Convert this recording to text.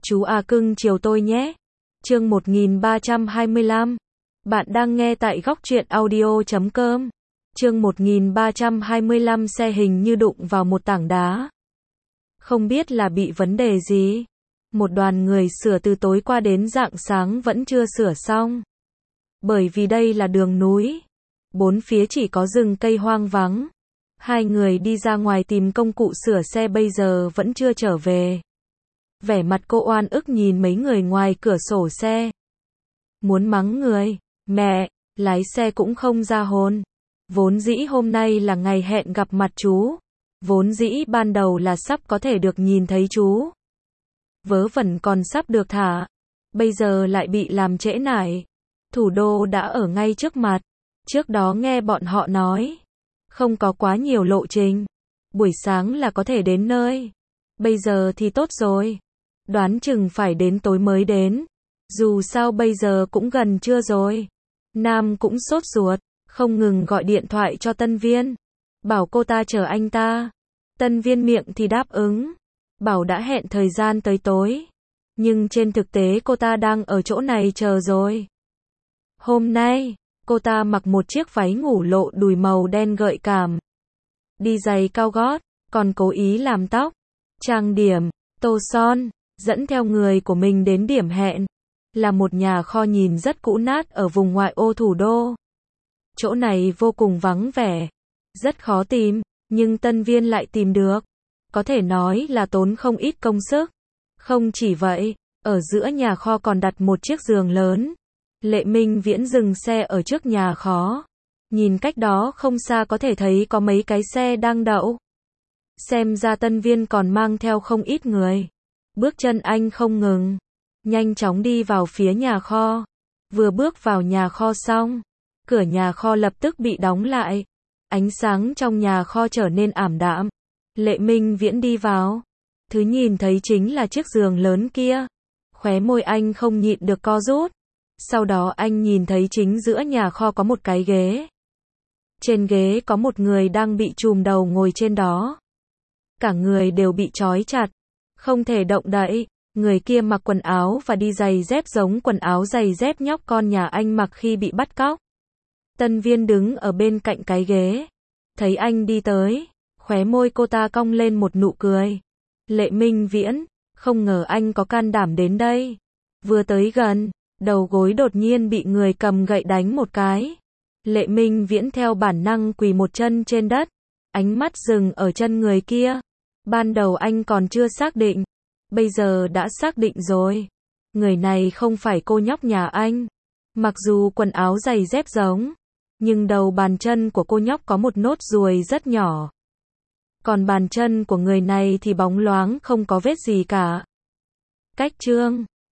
Chú à cưng chiều tôi nhé. Chương 1325. Bạn đang nghe tại góc truyện audio.com. Chương 1325 xe hình như đụng vào một tảng đá. Không biết là bị vấn đề gì. Một đoàn người sửa từ tối qua đến rạng sáng vẫn chưa sửa xong. Bởi vì đây là đường núi. Bốn phía chỉ có rừng cây hoang vắng. Hai người đi ra ngoài tìm công cụ sửa xe bây giờ vẫn chưa trở về. Vẻ mặt cô oan ức nhìn mấy người ngoài cửa sổ xe. Muốn mắng người, mẹ, lái xe cũng không ra hồn. Vốn dĩ hôm nay là ngày hẹn gặp mặt chú. Vốn dĩ ban đầu là sắp có thể được nhìn thấy chú. Vớ vẩn còn sắp được thả. Bây giờ lại bị làm trễ nải. Thủ đô đã ở ngay trước mặt. Trước đó nghe bọn họ nói. Không có quá nhiều lộ trình. Buổi sáng là có thể đến nơi. Bây giờ thì tốt rồi. Đoán chừng phải đến tối mới đến. Dù sao bây giờ cũng gần trưa rồi. Nam cũng sốt ruột, không ngừng gọi điện thoại cho Tân Viên. Bảo cô ta chờ anh ta. Tân Viên miệng thì đáp ứng. Bảo đã hẹn thời gian tới tối. Nhưng trên thực tế cô ta đang ở chỗ này chờ rồi. Hôm nay, cô ta mặc một chiếc váy ngủ lộ đùi màu đen gợi cảm. Đi giày cao gót, còn cố ý làm tóc, trang điểm, tô son, dẫn theo người của mình đến điểm hẹn. Là một nhà kho nhìn rất cũ nát ở vùng ngoại ô thủ đô. Chỗ này vô cùng vắng vẻ, rất khó tìm, nhưng Tân Viên lại tìm được. Có thể nói là tốn không ít công sức. Không chỉ vậy, ở giữa nhà kho còn đặt một chiếc giường lớn. Lệ Minh Viễn dừng xe ở trước nhà kho. Nhìn cách đó không xa có thể thấy có mấy cái xe đang đậu. Xem ra Tân Viên còn mang theo không ít người. Bước chân anh không ngừng. Nhanh chóng đi vào phía nhà kho. Vừa bước vào nhà kho xong, cửa nhà kho lập tức bị đóng lại. Ánh sáng trong nhà kho trở nên ảm đạm. Lệ Minh Viễn đi vào. Thứ nhìn thấy chính là chiếc giường lớn kia. Khóe môi anh không nhịn được co rút. Sau đó anh nhìn thấy chính giữa nhà kho có một cái ghế. Trên ghế có một người đang bị trùm đầu ngồi trên đó. Cả người đều bị trói chặt. Không thể động đậy. Người kia mặc quần áo và đi giày dép giống quần áo giày dép nhóc con nhà anh mặc khi bị bắt cóc. Tân Viên đứng ở bên cạnh cái ghế. Thấy anh đi tới. Khóe môi cô ta cong lên một nụ cười. Lệ Minh Viễn, không ngờ anh có can đảm đến đây. Vừa tới gần, đầu gối đột nhiên bị người cầm gậy đánh một cái. Lệ Minh Viễn theo bản năng quỳ một chân trên đất. Ánh mắt dừng ở chân người kia. Ban đầu anh còn chưa xác định. Bây giờ đã xác định rồi. Người này không phải cô nhóc nhà anh. Mặc dù quần áo giày dép giống, nhưng đầu bàn chân của cô nhóc có một nốt ruồi rất nhỏ. Còn bàn chân của người này thì bóng loáng không có vết gì cả. Cách trương.